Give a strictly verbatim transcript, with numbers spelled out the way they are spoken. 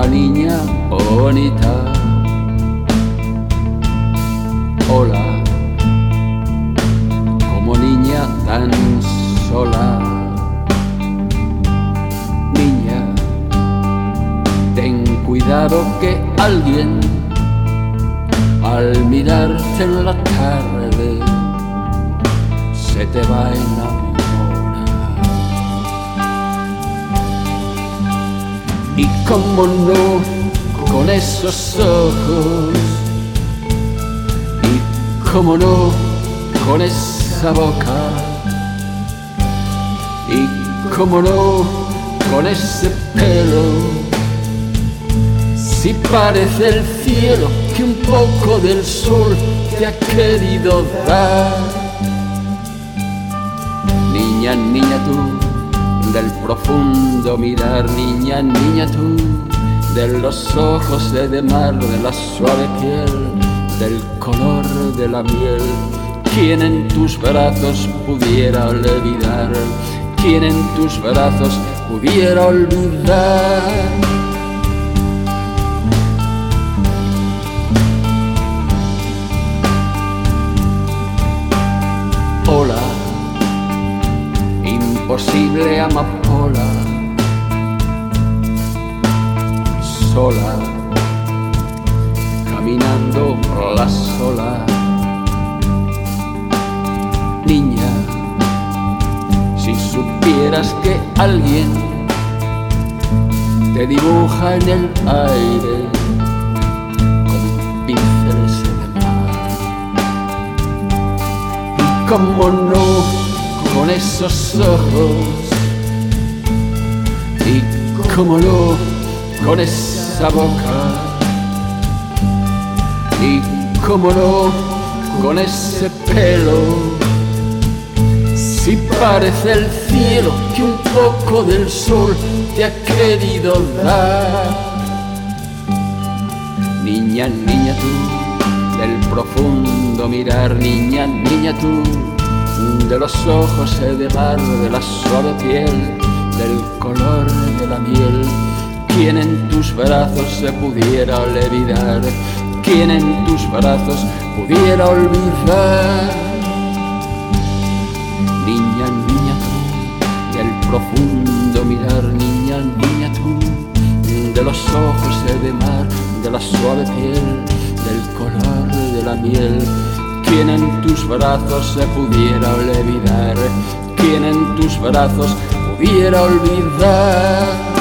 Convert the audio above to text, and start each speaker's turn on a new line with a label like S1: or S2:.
S1: niña bonita. Hola, como niña tan sola. Niña, ten cuidado que alguien al mirarte en la tarde se te va a enamorar. Y cómo no, con esos ojos, y cómo no, con esa boca, y cómo no, con ese pelo. Si parece el cielo que un poco del sol te ha querido dar. Niña, niña tú, del profundo mirar. Niña, niña tú, de los ojos de mar, de la suave piel, del color de la miel. ¿Quién en tus brazos pudiera olvidar? ¿Quién en tus brazos pudiera olvidar? Hola, imposible amapola, sola, caminando por la sola. Niña, si supieras que alguien te dibuja en el aire con pinceles de mar. Y cómo no, con esos ojos, y cómo no, con esa boca, y cómo no, con ese pelo. Si parece el cielo que un poco del sol te ha querido dar. Niña, niña tú, del profundo mirar. Niña, niña tú, de los ojos de mar, de la suave piel, del color de la miel. ¿Quién en tus brazos se pudiera olvidar? ¿Quién en tus brazos pudiera olvidar? Niña, niña tú, del profundo mirar. Niña, niña tú, de los ojos de mar, de la suave piel, del color de la miel. ¿Quién en tus brazos se pudiera olvidar? ¿Quién en tus brazos pudiera olvidar?